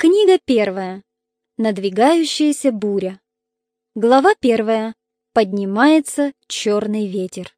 Книга первая. Надвигающаяся буря. Глава первая. Поднимается черный ветер.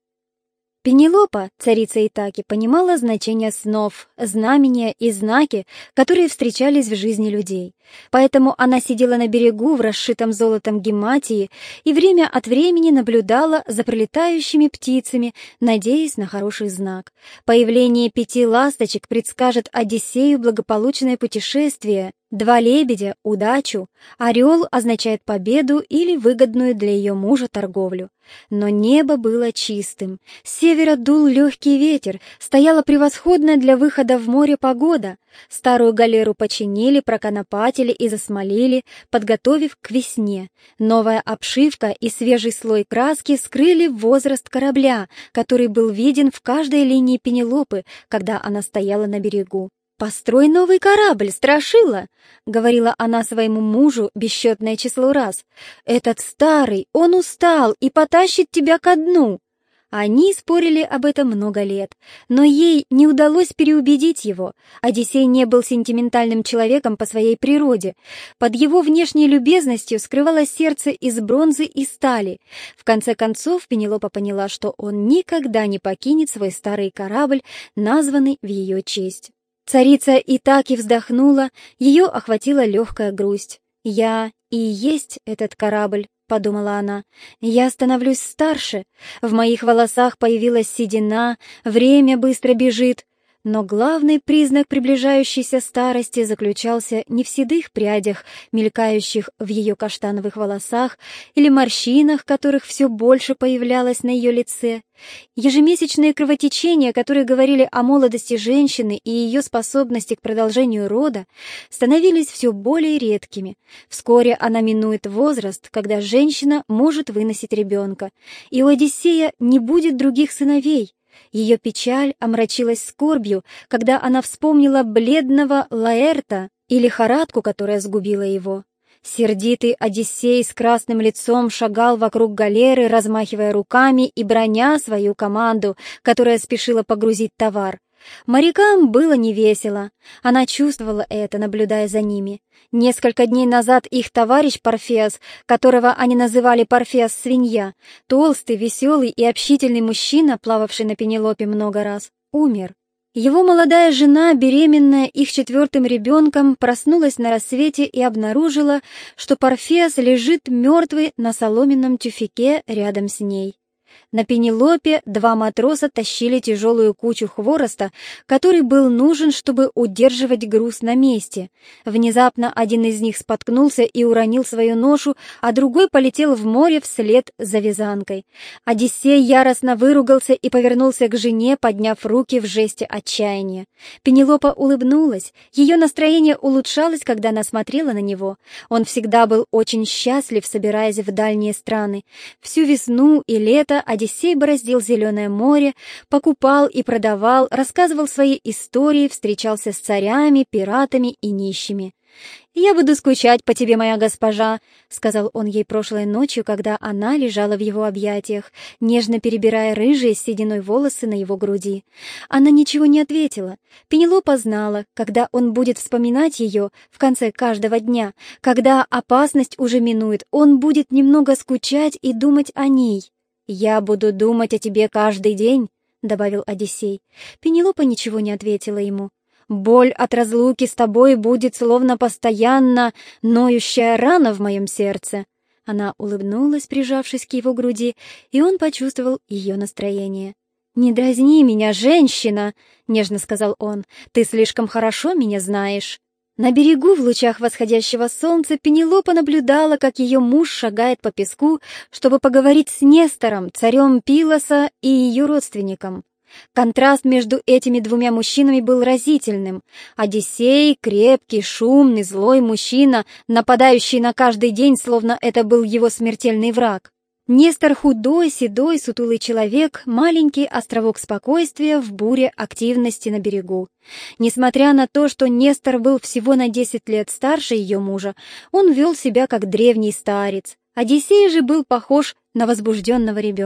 Пенелопа, царица Итаки, понимала значение снов, знамения и знаки, которые встречались в жизни людей. Поэтому она сидела на берегу в расшитом золотом гематии и время от времени наблюдала за прилетающими птицами, надеясь на хороший знак. Появление 5 ласточек предскажет Одиссею благополучное путешествие, 2 лебедя — удачу, орел означает победу или выгодную для ее мужа торговлю. Но небо было чистым, с севера дул легкий ветер, стояла превосходная для выхода в море погода. Старую галеру починили, проконопатили и засмолили, подготовив к весне. Новая обшивка и свежий слой краски скрыли возраст корабля, который был виден в каждой линии Пенелопы, когда она стояла на берегу. «Построй новый корабль, Страшила!» — говорила она своему мужу бесчетное число раз. «Этот старый, он устал и потащит тебя ко дну!» Они спорили об этом много лет, но ей не удалось переубедить его. Одиссей не был сентиментальным человеком по своей природе. Под его внешней любезностью скрывалось сердце из бронзы и стали. В конце концов Пенелопа поняла, что он никогда не покинет свой старый корабль, названный в ее честь. Царица Итаки вздохнула, ее охватила легкая грусть. «Я и есть этот корабль», — подумала она. «Я становлюсь старше, в моих волосах появилась седина, время быстро бежит». Но главный признак приближающейся старости заключался не в седых прядях, мелькающих в ее каштановых волосах, или морщинах, которых все больше появлялось на ее лице. Ежемесячные кровотечения, которые говорили о молодости женщины и ее способности к продолжению рода, становились все более редкими. Вскоре она минует возраст, когда женщина может выносить ребенка, и у Одиссея не будет других сыновей. Ее печаль омрачилась скорбью, когда она вспомнила бледного Лаэрта и лихорадку, которая сгубила его. Сердитый Одиссей с красным лицом шагал вокруг галеры, размахивая руками и браня свою команду, которая спешила погрузить товар. Морякам было невесело. Она чувствовала это, наблюдая за ними. Несколько дней назад их товарищ Парфеас, которого они называли Парфеас-свинья, толстый, веселый и общительный мужчина, плававший на Пенелопе много раз, умер. Его молодая жена, беременная их 4-м ребенком, проснулась на рассвете и обнаружила, что Парфеас лежит мертвый на соломенном тюфяке рядом с ней. На Пенелопе 2 матроса тащили тяжелую кучу хвороста, который был нужен, чтобы удерживать груз на месте. Внезапно один из них споткнулся и уронил свою ношу, а другой полетел в море вслед за вязанкой. Одиссей яростно выругался и повернулся к жене, подняв руки в жесте отчаяния. Пенелопа улыбнулась. Ее настроение улучшалось, когда она смотрела на него. Он всегда был очень счастлив, собираясь в дальние страны. Всю весну и лето Одиссей бороздил зеленое море, покупал и продавал, рассказывал свои истории, встречался с царями, пиратами и нищими. «Я буду скучать по тебе, моя госпожа», — сказал он ей прошлой ночью, когда она лежала в его объятиях, нежно перебирая рыжие с сединой волосы на его груди. Она ничего не ответила. Пенелопа знала, когда он будет вспоминать ее в конце каждого дня, когда опасность уже минует, он будет немного скучать и думать о ней. «Я буду думать о тебе каждый день», — добавил Одиссей. Пенелопа ничего не ответила ему. «Боль от разлуки с тобой будет словно постоянно ноющая рана в моем сердце». Она улыбнулась, прижавшись к его груди, и он почувствовал ее настроение. «Не дразни меня, женщина», — нежно сказал он, — «ты слишком хорошо меня знаешь». На берегу в лучах восходящего солнца Пенелопа наблюдала, как ее муж шагает по песку, чтобы поговорить с Нестором, царем Пилоса, и ее родственником. Контраст между этими 2 мужчинами был разительным. Одиссей — крепкий, шумный, злой мужчина, нападающий на каждый день, словно это был его смертельный враг. Нестор — худой, седой, сутулый человек, маленький островок спокойствия в буре активности на берегу. Несмотря на то, что Нестор был всего на 10 лет старше ее мужа, он вел себя как древний старец. Одиссей же был похож на возбужденного ребенка.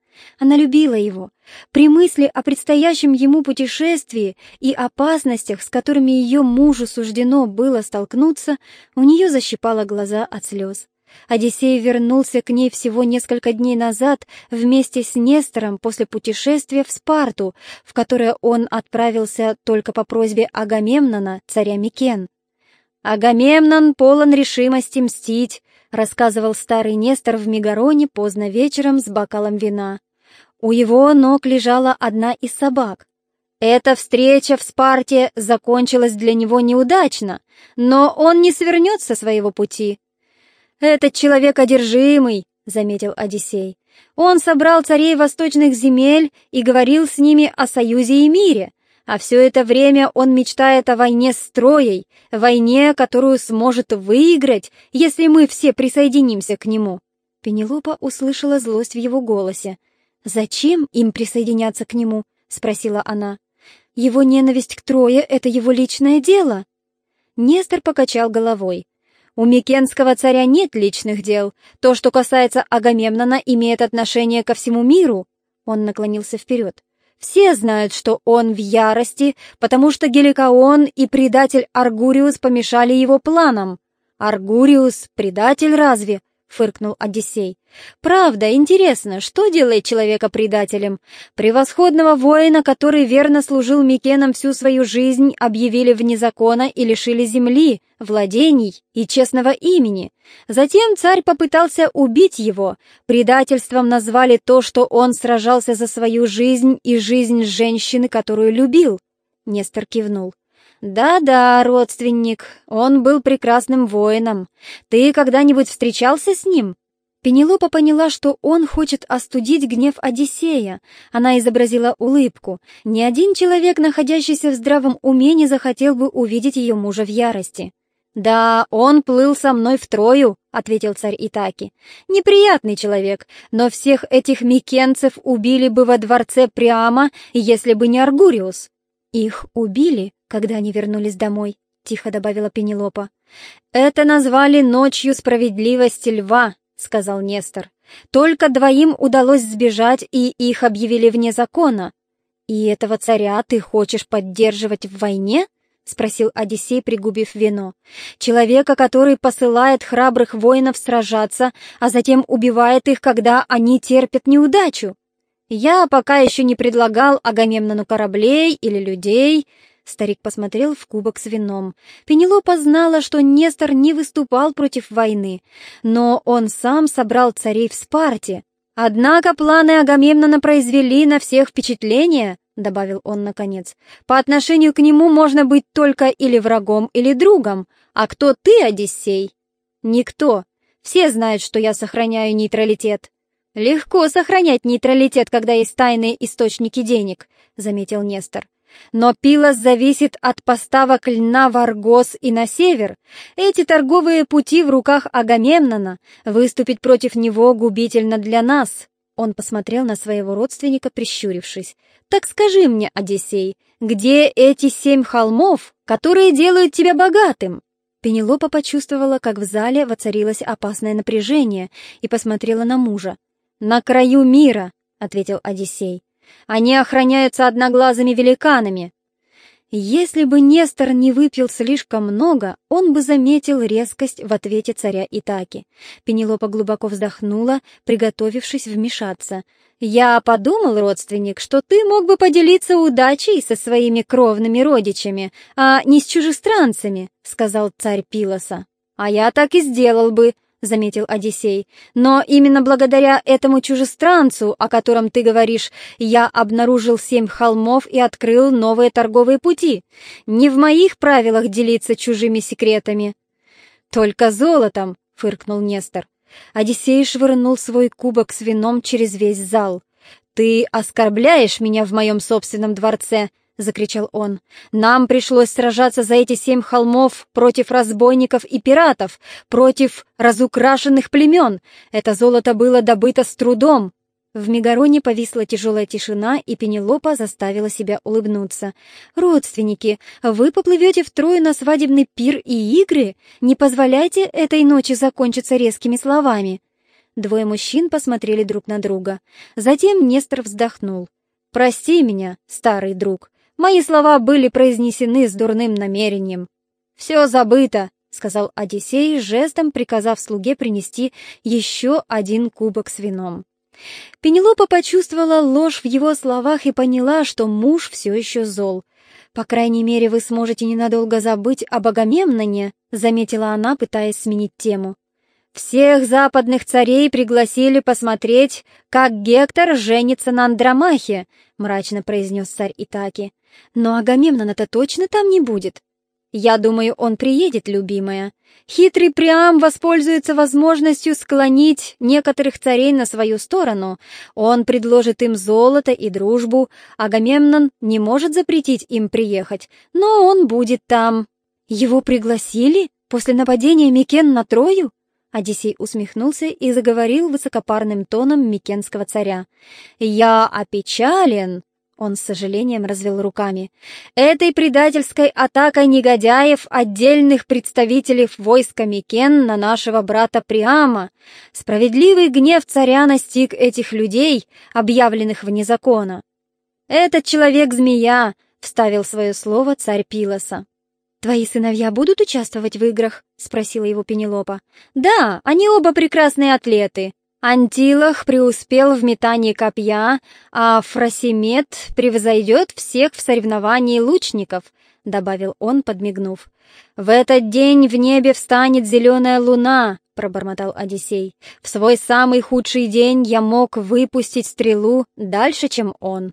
Она любила его. При мысли о предстоящем ему путешествии и опасностях, с которыми ее мужу суждено было столкнуться, у нее защипало глаза от слез. Одиссей вернулся к ней всего несколько дней назад вместе с Нестором после путешествия в Спарту, в которое он отправился только по просьбе Агамемнона, царя Микен. «Агамемнон полон решимости мстить», — рассказывал старый Нестор в Мегароне поздно вечером с бокалом вина. У его ног лежала одна из собак. Эта встреча в Спарте закончилась для него неудачно, но он не свернет со своего пути. «Этот человек одержимый», — заметил Одиссей. «Он собрал царей восточных земель и говорил с ними о союзе и мире, а все это время он мечтает о войне с Троей, войне, которую сможет выиграть, если мы все присоединимся к нему». Пенелопа услышала злость в его голосе. «Зачем им присоединяться к нему?» — спросила она. «Его ненависть к Трое — это его личное дело». Нестор покачал головой. «У микенского царя нет личных дел. То, что касается Агамемнона, имеет отношение ко всему миру». Он наклонился вперед. «Все знают, что он в ярости, потому что Геликоон и предатель Аргуриус помешали его планам». «Аргуриус — предатель разве?» — фыркнул Одиссей. «Правда, интересно, что делает человека предателем? Превосходного воина, который верно служил Микенам всю свою жизнь, объявили вне закона и лишили земли, владений и честного имени. Затем царь попытался убить его. Предательством назвали то, что он сражался за свою жизнь и жизнь женщины, которую любил». Нестор кивнул. «Да-да, родственник, он был прекрасным воином. Ты когда-нибудь встречался с ним?» Пенелопа поняла, что он хочет остудить гнев Одиссея. Она изобразила улыбку. Ни один человек, находящийся в здравом уме, не захотел бы увидеть ее мужа в ярости. «Да, он плыл со мной в Трою», — ответил царь Итаки. «Неприятный человек, но всех этих микенцев убили бы во дворце Приама, если бы не Аргуриус». «Их убили, когда они вернулись домой», — тихо добавила Пенелопа. «Это назвали ночью справедливости льва», — сказал Нестор. «Только двоим удалось сбежать, и их объявили вне закона». «И этого царя ты хочешь поддерживать в войне?» — спросил Одиссей, пригубив вино. «Человека, который посылает храбрых воинов сражаться, а затем убивает их, когда они терпят неудачу. Я пока еще не предлагал Агамемнону кораблей или людей». Старик посмотрел в кубок с вином. Пенелопа знала, что Нестор не выступал против войны, но он сам собрал царей в Спарте. «Однако планы Агамемнона произвели на всех впечатление», — добавил он наконец. «По отношению к нему можно быть только или врагом, или другом. А кто ты, Одиссей?» «Никто. Все знают, что я сохраняю нейтралитет». «Легко сохранять нейтралитет, когда есть тайные источники денег», — заметил Нестор. «Но Пилос зависит от поставок льна в Аргос и на север. Эти торговые пути в руках Агамемнона. Выступить против него губительно для нас». Он посмотрел на своего родственника, прищурившись. «Так скажи мне, Одиссей, где эти 7 холмов, которые делают тебя богатым?» Пенелопа почувствовала, как в зале воцарилось опасное напряжение, и посмотрела на мужа. «На краю мира», — ответил Одиссей. «Они охраняются одноглазыми великанами». Если бы Нестор не выпил слишком много, он бы заметил резкость в ответе царя Итаки. Пенелопа глубоко вздохнула, приготовившись вмешаться. «Я подумал, родственник, что ты мог бы поделиться удачей со своими кровными родичами, а не с чужестранцами», — сказал царь Пилоса. «А я так и сделал бы», — заметил Одиссей. «Но именно благодаря этому чужестранцу, о котором ты говоришь, я обнаружил 7 холмов и открыл новые торговые пути. Не в моих правилах делиться чужими секретами». «Только золотом», — фыркнул Нестор. Одиссей швырнул свой кубок с вином через весь зал. «Ты оскорбляешь меня в моем собственном дворце», — закричал он. «Нам пришлось сражаться за эти 7 холмов против разбойников и пиратов, против разукрашенных племен. Это золото было добыто с трудом». В Мегароне повисла тяжелая тишина, и Пенелопа заставила себя улыбнуться. «Родственники, вы поплывете в Трою на свадебный пир и игры? Не позволяйте этой ночи закончиться резкими словами». Двое мужчин посмотрели друг на друга. Затем Нестор вздохнул. «Прости меня, старый друг. Мои слова были произнесены с дурным намерением». «Все забыто», — сказал Одиссей, жестом приказав слуге принести еще один кубок с вином. Пенелопа почувствовала ложь в его словах и поняла, что муж все еще зол. «По крайней мере, вы сможете ненадолго забыть об Агамемноне», — заметила она, пытаясь сменить тему. «Всех западных царей пригласили посмотреть, как Гектор женится на Андромахе», — мрачно произнес царь Итаки. «Но Агамемнона-то точно там не будет?» «Я думаю, он приедет, любимая. Хитрый Приам воспользуется возможностью склонить некоторых царей на свою сторону. Он предложит им золото и дружбу. Агамемнон не может запретить им приехать, но он будет там». «Его пригласили? После нападения Микен на Трою?» Одиссей усмехнулся и заговорил высокопарным тоном микенского царя. «Я опечален». Он с сожалением развел руками. «Этой предательской атакой негодяев, отдельных представителей войска Микен на нашего брата Приама. Справедливый гнев царя настиг этих людей, объявленных вне закона». «Этот человек-змея», — вставил свое слово царь Пилоса. «Твои сыновья будут участвовать в играх?» — спросила его Пенелопа. «Да, они оба прекрасные атлеты. Антилох преуспел в метании копья, а Фросимед превзойдет всех в соревновании лучников», — добавил он, подмигнув. «В этот день в небе встанет зеленая луна», — пробормотал Одиссей. «В свой самый худший день я мог выпустить стрелу дальше, чем он».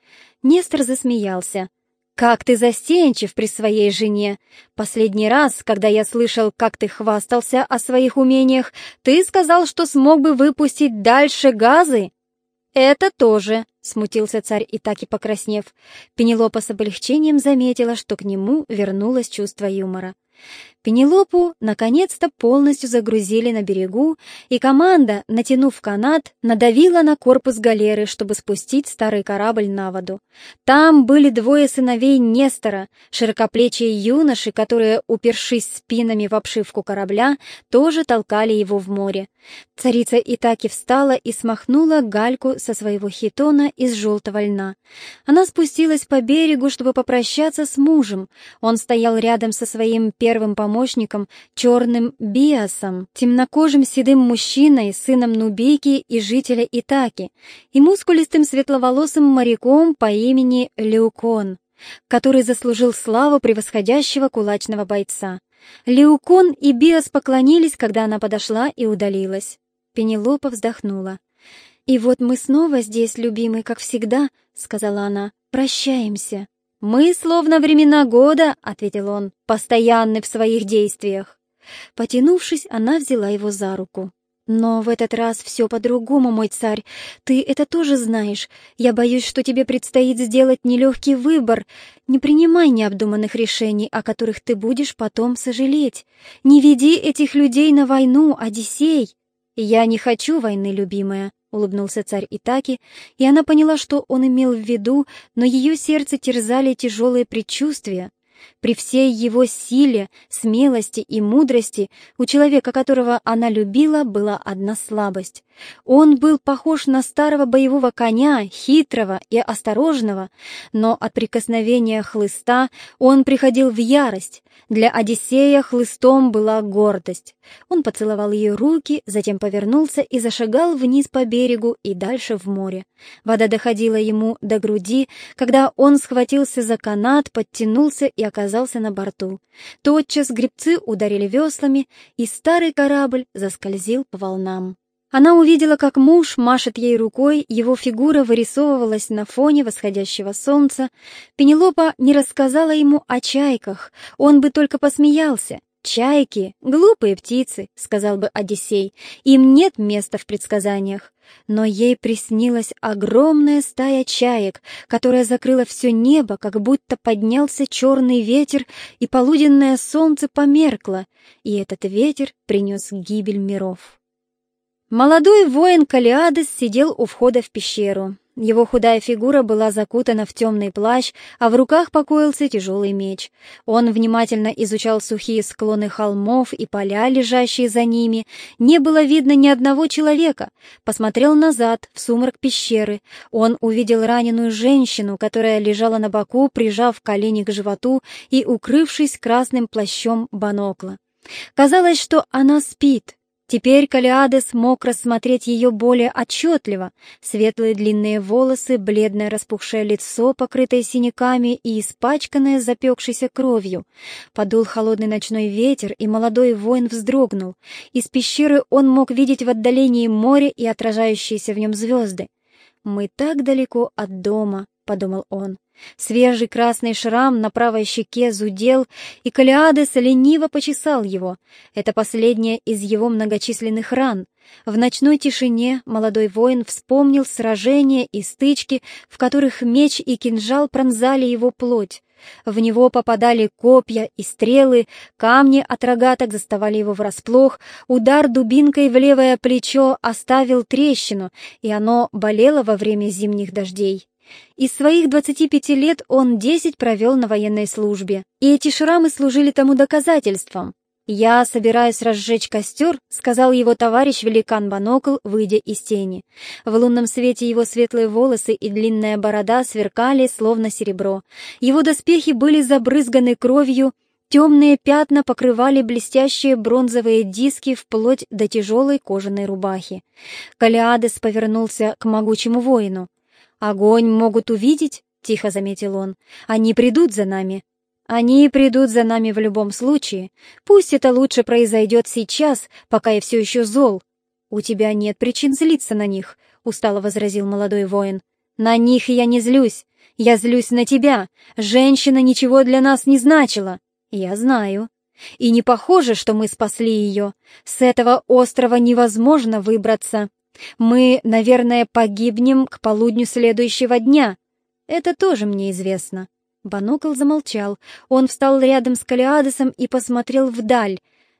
Нестор засмеялся. «Как ты застенчив при своей жене! Последний раз, когда я слышал, как ты хвастался о своих умениях, ты сказал, что смог бы выпустить дальше газы!» «Это тоже», — смутился царь Итаки, покраснев. Пенелопа с облегчением заметила, что к нему вернулось чувство юмора. Пенелопу наконец-то полностью загрузили на берегу, и команда, натянув канат, надавила на корпус галеры, чтобы спустить старый корабль на воду. Там были двое сыновей Нестора, широкоплечие юноши, которые, упершись спинами в обшивку корабля, тоже толкали его в море. Царица Итаки встала и смахнула гальку со своего хитона из желтого льна. Она спустилась по берегу, чтобы попрощаться с мужем. Он стоял рядом со своим первым помощником, черным Биасом, темнокожим седым мужчиной, сыном Нубейки и жителя Итаки, и мускулистым светловолосым моряком по имени Леукон, который заслужил славу превосходящего кулачного бойца. Леукон и Биас поклонились, когда она подошла и удалилась. Пенелопа вздохнула. «И вот мы снова здесь, любимый, как всегда», — сказала она, — «прощаемся». «Мы словно времена года», — ответил он, — «постоянны в своих действиях». Потянувшись, она взяла его за руку. «Но в этот раз все по-другому, мой царь. Ты это тоже знаешь. Я боюсь, что тебе предстоит сделать нелегкий выбор. Не принимай необдуманных решений, о которых ты будешь потом сожалеть. Не веди этих людей на войну, Одиссей». «Я не хочу войны, любимая», — улыбнулся царь Итаки, и она поняла, что он имел в виду, но ее сердце терзали тяжелые предчувствия. При всей его силе, смелости и мудрости у человека, которого она любила, была одна слабость. Он был похож на старого боевого коня, хитрого и осторожного, но от прикосновения хлыста он приходил в ярость. Для Одиссея хлыстом была гордость. Он поцеловал ее руки, затем повернулся и зашагал вниз по берегу и дальше в море. Вода доходила ему до груди, когда он схватился за канат, подтянулся и оказался на борту. Тотчас гребцы ударили веслами, и старый корабль заскользил по волнам. Она увидела, как муж машет ей рукой, его фигура вырисовывалась на фоне восходящего солнца. Пенелопа не рассказала ему о чайках, он бы только посмеялся. «Чайки — глупые птицы», — сказал бы Одиссей, — «им нет места в предсказаниях». Но ей приснилась огромная стая чаек, которая закрыла все небо, как будто поднялся черный ветер, и полуденное солнце померкло, и этот ветер принес гибель миров. Молодой воин Калиадес сидел у входа в пещеру. Его худая фигура была закутана в темный плащ, а в руках покоился тяжелый меч. Он внимательно изучал сухие склоны холмов и поля, лежащие за ними. Не было видно ни одного человека. Посмотрел назад, в сумрак пещеры. Он увидел раненую женщину, которая лежала на боку, прижав колени к животу и укрывшись красным плащом Банокла. Казалось, что она спит. Теперь Калиадес мог рассмотреть ее более отчетливо. Светлые длинные волосы, бледное распухшее лицо, покрытое синяками и испачканное запекшейся кровью. Подул холодный ночной ветер, и молодой воин вздрогнул. Из пещеры он мог видеть в отдалении море и отражающиеся в нем звезды. «Мы так далеко от дома», — подумал он. Свежий красный шрам на правой щеке зудел, и Калиадес лениво почесал его. Это последняя из его многочисленных ран. В ночной тишине молодой воин вспомнил сражения и стычки, в которых меч и кинжал пронзали его плоть. В него попадали копья и стрелы, камни от рогаток заставали его врасплох, удар дубинкой в левое плечо оставил трещину, и оно болело во время зимних дождей. Из своих 25 лет он 10 провел на военной службе, и эти шрамы служили тому доказательством. «Я собираюсь разжечь костер», — сказал его товарищ-великан Банокл, выйдя из тени. В лунном свете его светлые волосы и длинная борода сверкали, словно серебро. Его доспехи были забрызганы кровью, темные пятна покрывали блестящие бронзовые диски вплоть до тяжелой кожаной рубахи. Калиадес повернулся к могучему воину. «Огонь могут увидеть», — тихо заметил он. «Они придут за нами». «Они придут за нами в любом случае. Пусть это лучше произойдет сейчас, пока я все еще зол». «У тебя нет причин злиться на них», — устало возразил молодой воин. «На них я не злюсь. Я злюсь на тебя. Женщина ничего для нас не значила». «Я знаю. И не похоже, что мы спасли ее. С этого острова невозможно выбраться. Мы, наверное, погибнем к полудню следующего дня. Это тоже мне известно». Банокл замолчал. Он встал рядом с Калиадесом и посмотрел вдаль.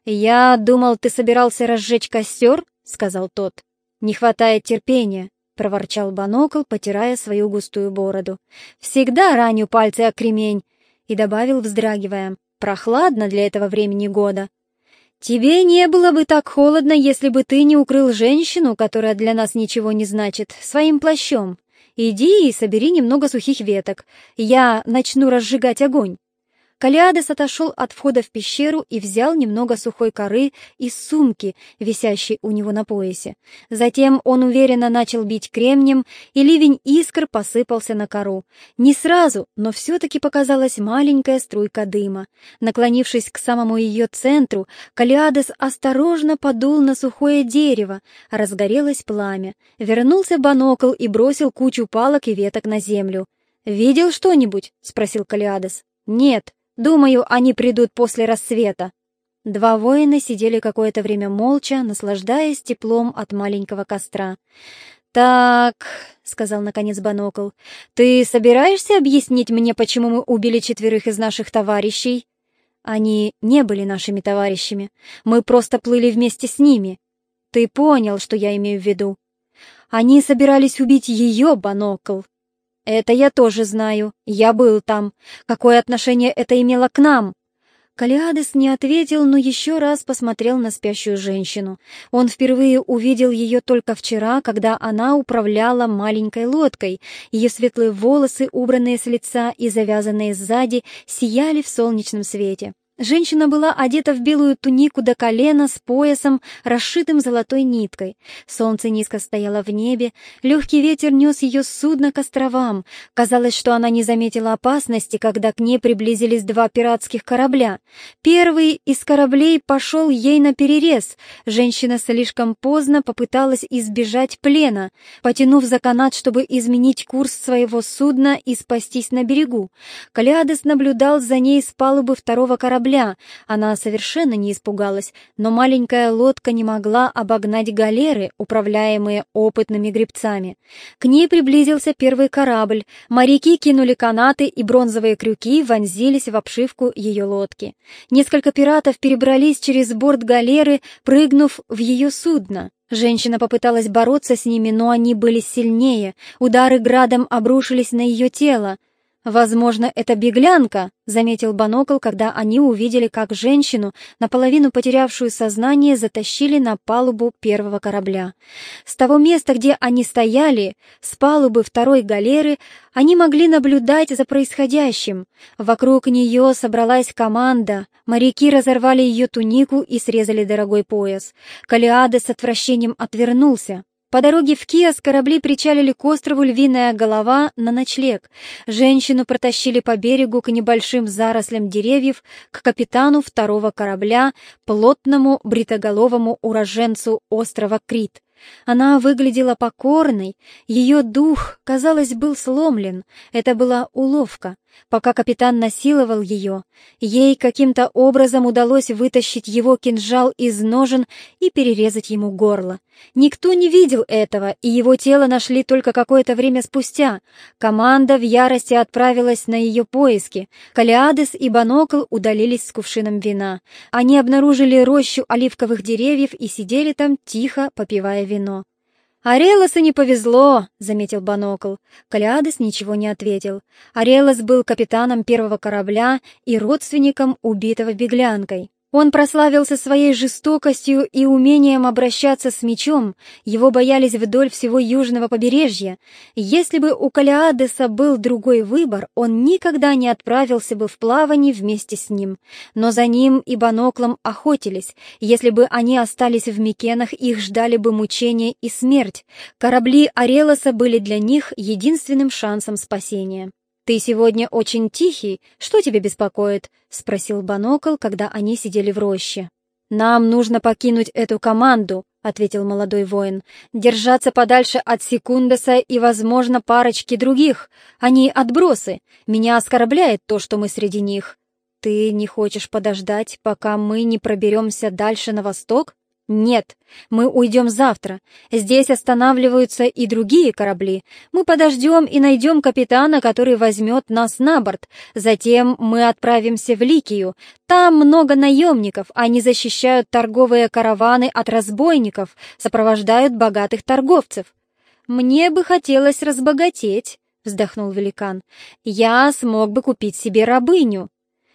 «Я думал, ты собирался разжечь костер?» — сказал тот. «Не хватает терпения», — проворчал Банокл, потирая свою густую бороду. «Всегда раню пальцы о кремень», — и добавил, вздрагивая. «Прохладно для этого времени года». «Тебе не было бы так холодно, если бы ты не укрыл женщину, которая для нас ничего не значит, своим плащом. Иди и собери немного сухих веток. Я начну разжигать огонь». Калиадес отошел от входа в пещеру и взял немного сухой коры из сумки, висящей у него на поясе. Затем он уверенно начал бить кремнем, и ливень искр посыпался на кору. Не сразу, но все-таки показалась маленькая струйка дыма. Наклонившись к самому ее центру, Калиадес осторожно подул на сухое дерево. Разгорелось пламя. Вернулся Банокл и бросил кучу палок и веток на землю. «Видел что-нибудь?» — спросил Калиадес. «Нет. Думаю, они придут после рассвета». Два воина сидели какое-то время молча, наслаждаясь теплом от маленького костра. «Так», — сказал наконец Банокл, — «ты собираешься объяснить мне, почему мы убили 4 из наших товарищей?» «Они не были нашими товарищами. Мы просто плыли вместе с ними. Ты понял, что я имею в виду?» «Они собирались убить ее, Банокл». «Это я тоже знаю. Я был там. Какое отношение это имело к нам?» Калиадес не ответил, но еще раз посмотрел на спящую женщину. Он впервые увидел ее только вчера, когда она управляла маленькой лодкой. Ее светлые волосы, убранные с лица и завязанные сзади, сияли в солнечном свете. Женщина была одета в белую тунику до колена с поясом, расшитым золотой ниткой. Солнце низко стояло в небе, легкий ветер нес ее с судна к островам. Казалось, что она не заметила опасности, когда к ней приблизились 2 пиратских корабля. Первый из кораблей пошел ей наперерез. Женщина слишком поздно попыталась избежать плена, потянув за канат, чтобы изменить курс своего судна и спастись на берегу. Калиадес наблюдал за ней с палубы второго корабля, корабля. Она совершенно не испугалась, но маленькая лодка не могла обогнать галеры, управляемые опытными гребцами. К ней приблизился первый корабль. Моряки кинули канаты, и бронзовые крюки вонзились в обшивку ее лодки. Несколько пиратов перебрались через борт галеры, прыгнув в ее судно. Женщина попыталась бороться с ними, но они были сильнее. Удары градом обрушились на ее тело. «Возможно, это беглянка», — заметил Банокл, когда они увидели, как женщину, наполовину потерявшую сознание, затащили на палубу первого корабля. С того места, где они стояли, с палубы второй галеры, они могли наблюдать за происходящим. Вокруг нее собралась команда. Моряки разорвали ее тунику и срезали дорогой пояс. Калиадес с отвращением отвернулся. По дороге в Киос корабли причалили к острову Львиная Голова на ночлег. Женщину протащили по берегу к небольшим зарослям деревьев, к капитану второго корабля, плотному бритоголовому уроженцу острова Крит. Она выглядела покорной, ее дух, казалось, был сломлен. Это была уловка. Пока капитан насиловал ее, ей каким-то образом удалось вытащить его кинжал из ножен и перерезать ему горло. Никто не видел этого, и его тело нашли только какое-то время спустя. Команда в ярости отправилась на ее поиски. Калиадес и Банокл удалились с кувшином вина. Они обнаружили рощу оливковых деревьев и сидели там, тихо попивая вино. «Орелосу не повезло», — заметил Банокл. Калиадес ничего не ответил. Орелос был капитаном первого корабля и родственником убитого беглянкой. Он прославился своей жестокостью и умением обращаться с мечом, его боялись вдоль всего южного побережья. Если бы у Калиадеса был другой выбор, он никогда не отправился бы в плавание вместе с ним. Но за ним и Баноклом охотились. Если бы они остались в Микенах, их ждали бы мучения и смерть. Корабли Орелоса были для них единственным шансом спасения. «Ты сегодня очень тихий. Что тебя беспокоит?» — спросил Банокл, когда они сидели в роще. «Нам нужно покинуть эту команду», — ответил молодой воин. «Держаться подальше от Секундеса и, возможно, парочки других. Они отбросы. Меня оскорбляет то, что мы среди них. Ты не хочешь подождать, пока мы не проберемся дальше на восток?» «Нет, мы уйдем завтра. Здесь останавливаются и другие корабли. Мы подождем и найдем капитана, который возьмет нас на борт. Затем мы отправимся в Ликию. Там много наемников, они защищают торговые караваны от разбойников, сопровождают богатых торговцев». «Мне бы хотелось разбогатеть», — вздохнул великан. «Я смог бы купить себе рабыню».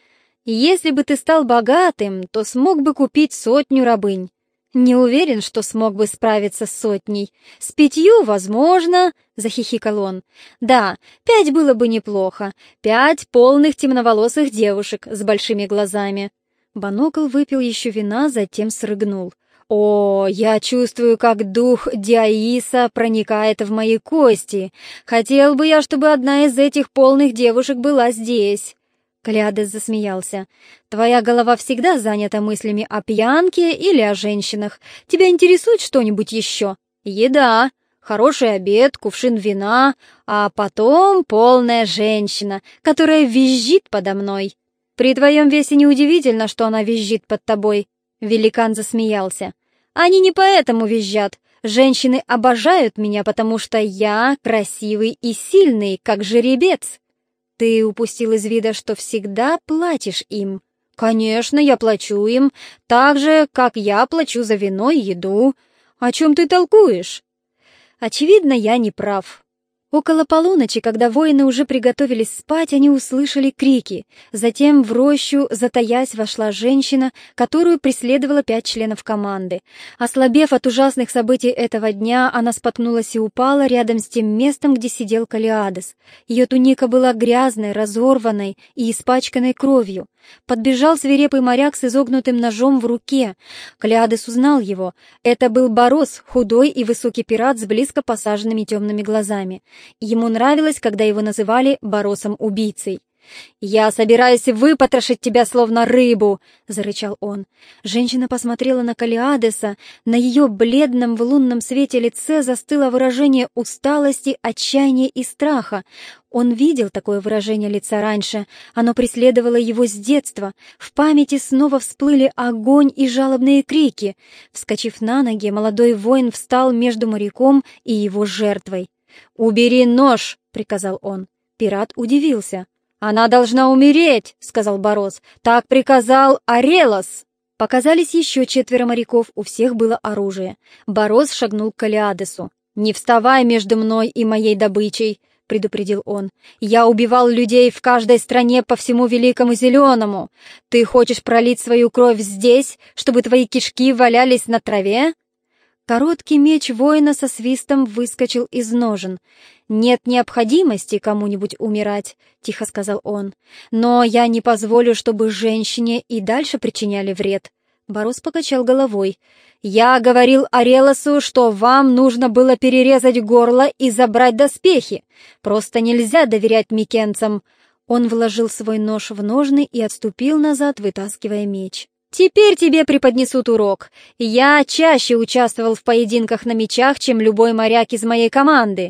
«Если бы ты стал богатым, то смог бы купить 100 рабынь. «Не уверен, что смог бы справиться с 100. С 5, возможно», — захихикал он. «Да, 5 было бы неплохо. 5 полных темноволосых девушек с большими глазами». Банокл выпил еще вина, затем срыгнул. «О, я чувствую, как дух Диаиса проникает в мои кости. Хотел бы я, чтобы одна из этих полных девушек была здесь». Калиадес засмеялся. «Твоя голова всегда занята мыслями о пьянке или о женщинах. Тебя интересует что-нибудь еще? Еда, хороший обед, кувшин вина, а потом полная женщина, которая визжит подо мной. При твоем весе неудивительно, что она визжит под тобой». Великан засмеялся. «Они не поэтому визжат. Женщины обожают меня, потому что я красивый и сильный, как жеребец». «Ты упустил из вида, что всегда платишь им». «Конечно, я плачу им, так же, как я плачу за вино и еду. О чем ты толкуешь?» «Очевидно, я не прав». Около полуночи, когда воины уже приготовились спать, они услышали крики. Затем в рощу, затаясь, вошла женщина, которую преследовало 5 членов команды. Ослабев от ужасных событий этого дня, она споткнулась и упала рядом с тем местом, где сидел Калиадес. Ее туника была грязной, разорванной и испачканной кровью. Подбежал свирепый моряк с изогнутым ножом в руке. Калиадес узнал его. Это был Барос, худой и высокий пират с близко посаженными темными глазами. Ему нравилось, когда его называли Баросом-убийцей. «Я собираюсь выпотрошить тебя, словно рыбу!» — зарычал он. Женщина посмотрела на Калиадеса. На ее бледном в лунном свете лице застыло выражение усталости, отчаяния и страха. Он видел такое выражение лица раньше. Оно преследовало его с детства. В памяти снова всплыли огонь и жалобные крики. Вскочив на ноги, молодой воин встал между моряком и его жертвой. «Убери нож!» — приказал он. Пират удивился. «Она должна умереть!» — сказал Барос. «Так приказал Орелос!» Показались еще 4 моряков, у всех было оружие. Барос шагнул к Калиадесу. «Не вставай между мной и моей добычей!» — предупредил он. «Я убивал людей в каждой стране по всему Великому Зеленому. Ты хочешь пролить свою кровь здесь, чтобы твои кишки валялись на траве?» Короткий меч воина со свистом выскочил из ножен. «Нет необходимости кому-нибудь умирать», — тихо сказал он. «Но я не позволю, чтобы женщине и дальше причиняли вред». Барос покачал головой. «Я говорил Орелосу, что вам нужно было перерезать горло и забрать доспехи. Просто нельзя доверять микенцам». Он вложил свой нож в ножны и отступил назад, вытаскивая меч. «Теперь тебе преподнесут урок. Я чаще участвовал в поединках на мечах, чем любой моряк из моей команды».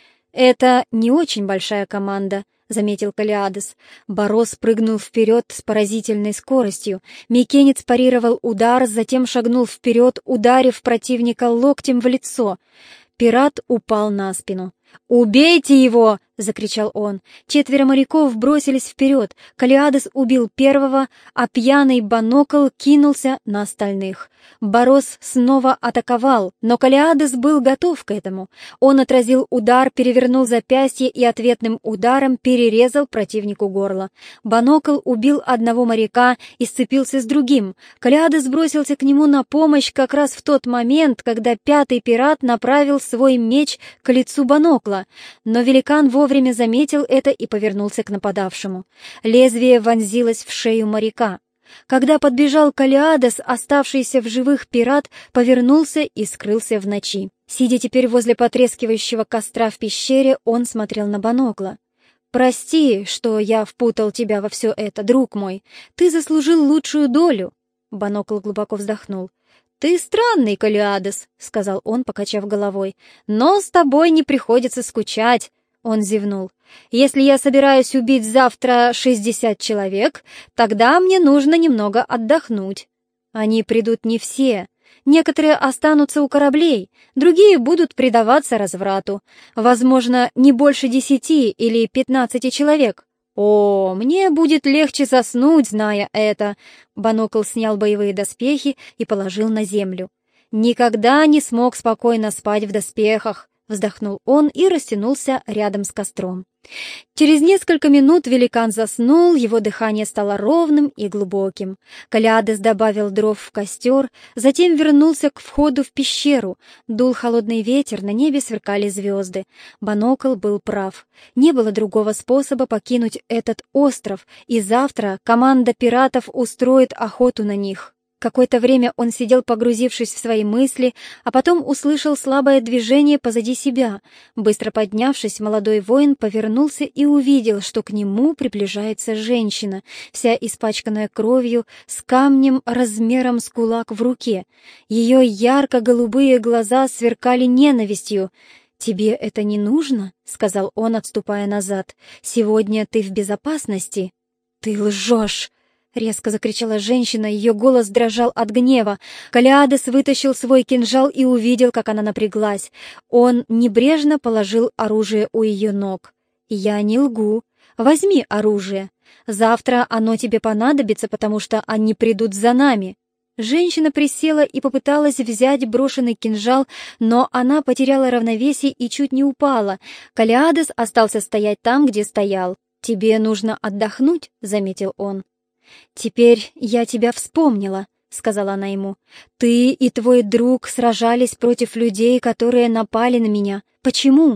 «Это не очень большая команда», — заметил Калиадес. Барос прыгнул вперед с поразительной скоростью. Микенец парировал удар, затем шагнул вперед, ударив противника локтем в лицо. Пират упал на спину. «Убейте его!» — закричал он. 4 моряков бросились вперед. Калиадес убил первого, а пьяный Банокл кинулся на остальных. Барос снова атаковал, но Калиадес был готов к этому. Он отразил удар, перевернул запястье и ответным ударом перерезал противнику горло. Банокл убил одного моряка и сцепился с другим. Калиадес бросился к нему на помощь как раз в тот момент, когда 5-й пират направил свой меч к лицу Банокла. Но великан вовремя заметил это и повернулся к нападавшему. Лезвие вонзилось в шею моряка. Когда подбежал Калиадес, оставшийся в живых пират повернулся и скрылся в ночи. Сидя теперь возле потрескивающего костра в пещере, он смотрел на Банокла. «Прости, что я впутал тебя во все это, друг мой. Ты заслужил лучшую долю». Банокл глубоко вздохнул. «Ты странный, Калиадес», — сказал он, покачав головой. «Но с тобой не приходится скучать». Он зевнул. «Если я собираюсь убить завтра 60 человек, тогда мне нужно немного отдохнуть. Они придут не все. Некоторые останутся у кораблей, другие будут предаваться разврату. Возможно, не больше 10 или 15 человек. О, мне будет легче заснуть, зная это». Банокл снял боевые доспехи и положил на землю. «Никогда не смог спокойно спать в доспехах», — вздохнул он и растянулся рядом с костром. Через несколько минут великан заснул, его дыхание стало ровным и глубоким. Калиадес добавил дров в костер, затем вернулся к входу в пещеру. Дул холодный ветер, на небе сверкали звезды. Банокл был прав. Не было другого способа покинуть этот остров, и завтра команда пиратов устроит охоту на них. Какое-то время он сидел, погрузившись в свои мысли, а потом услышал слабое движение позади себя. Быстро поднявшись, молодой воин повернулся и увидел, что к нему приближается женщина, вся испачканная кровью, с камнем размером с кулак в руке. Ее ярко-голубые глаза сверкали ненавистью. «Тебе это не нужно?» — сказал он, отступая назад. «Сегодня ты в безопасности». «Ты лжешь!» — резко закричала женщина, ее голос дрожал от гнева. Калиадес вытащил свой кинжал и увидел, как она напряглась. Он небрежно положил оружие у ее ног. «Я не лгу. Возьми оружие. Завтра оно тебе понадобится, потому что они придут за нами». Женщина присела и попыталась взять брошенный кинжал, но она потеряла равновесие и чуть не упала. Калиадес остался стоять там, где стоял. «Тебе нужно отдохнуть», — заметил он. «Теперь я тебя вспомнила», — сказала она ему. «Ты и твой друг сражались против людей, которые напали на меня. Почему?»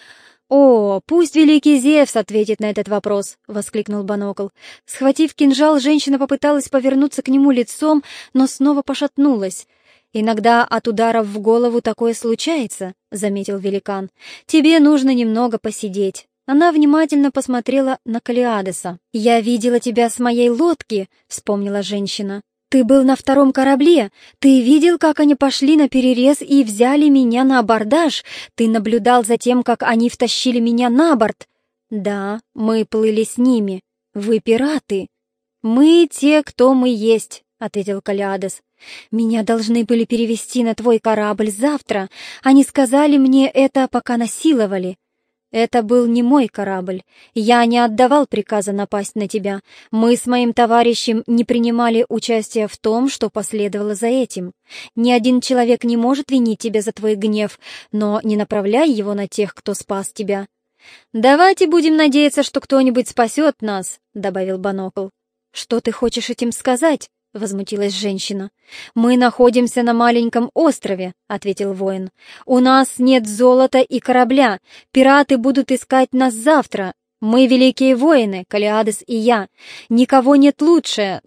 «О, пусть великий Зевс ответит на этот вопрос», — воскликнул Банокл. Схватив кинжал, женщина попыталась повернуться к нему лицом, но снова пошатнулась. «Иногда от ударов в голову такое случается», — заметил великан. «Тебе нужно немного посидеть. Она внимательно посмотрела на Калиадеса. «Я видела тебя с моей лодки», — вспомнила женщина. «Ты был на втором корабле. Ты видел, как они пошли на перерез и взяли меня на абордаж. Ты наблюдал за тем, как они втащили меня на борт». «Да, мы плыли с ними. Вы пираты». «Мы те, кто мы есть», — ответил Калиадес. «Меня должны были перевести на твой корабль завтра. Они сказали мне это, пока насиловали». «Это был не мой корабль. Я не отдавал приказа напасть на тебя. Мы с моим товарищем не принимали участия в том, что последовало за этим. Ни один человек не может винить тебя за твой гнев, но не направляй его на тех, кто спас тебя». «Давайте будем надеяться, что кто-нибудь спасет нас», — добавил Банокл. «Что ты хочешь этим сказать?» — возмутилась женщина. «Мы находимся на маленьком острове», — ответил воин. «У нас нет золота и корабля. Пираты будут искать нас завтра. Мы великие воины, Калиадес и я. Никого нет лучше.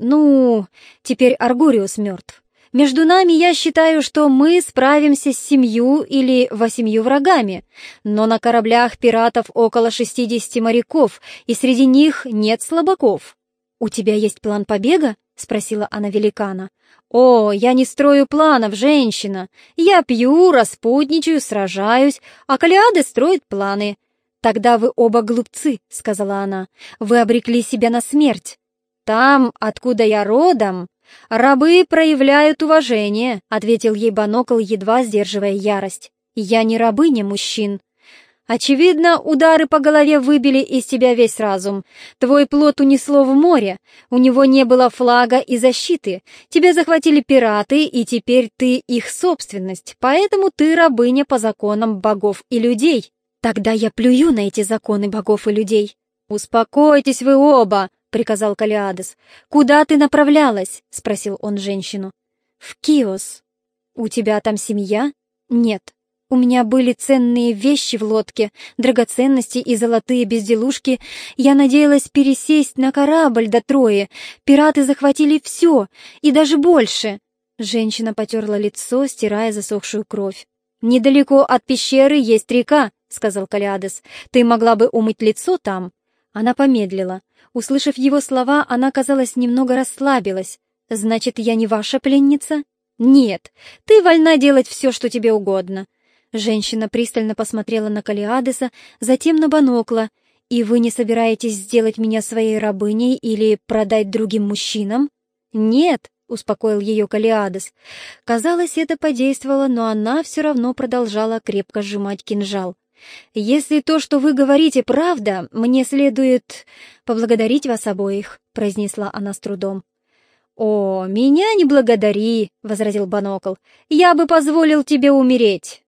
Теперь Аргуриус мертв. Между нами я считаю, что мы справимся с 7 или 8 врагами. Но на кораблях пиратов около 60 моряков, и среди них нет слабаков». «У тебя есть план побега?» — спросила она великана. «О, я не строю планов, женщина. Я пью, распутничаю, сражаюсь, а Калиадес строит планы». «Тогда вы оба глупцы», — сказала она. «Вы обрекли себя на смерть». «Там, откуда я родом, рабы проявляют уважение», — ответил ей Банокл, едва сдерживая ярость. «Я не рабыня мужчин». «Очевидно, удары по голове выбили из тебя весь разум. Твой плот унесло в море, у него не было флага и защиты. Тебя захватили пираты, и теперь ты их собственность, поэтому ты рабыня по законам богов и людей». «Тогда я плюю на эти законы богов и людей». «Успокойтесь вы оба», — приказал Калиадес. «Куда ты направлялась?» — спросил он женщину. «В Киос». «У тебя там семья?» «Нет». У меня были ценные вещи в лодке, драгоценности и золотые безделушки. Я надеялась пересесть на корабль до Трои. Пираты захватили все, и даже больше». Женщина потерла лицо, стирая засохшую кровь. «Недалеко от пещеры есть река», — сказал Калиадес. «Ты могла бы умыть лицо там». Она помедлила. Услышав его слова, она, казалось, немного расслабилась. «Значит, я не ваша пленница?» «Нет, ты вольна делать все, что тебе угодно». Женщина пристально посмотрела на Калиадеса, затем на Банокла. «И вы не собираетесь сделать меня своей рабыней или продать другим мужчинам?» «Нет», — успокоил ее Калиадес. Казалось, это подействовало, но она все равно продолжала крепко сжимать кинжал. «Если то, что вы говорите, правда, мне следует поблагодарить вас обоих», — произнесла она с трудом. «О, меня не благодари», — возразил Банокл. «Я бы позволил тебе умереть.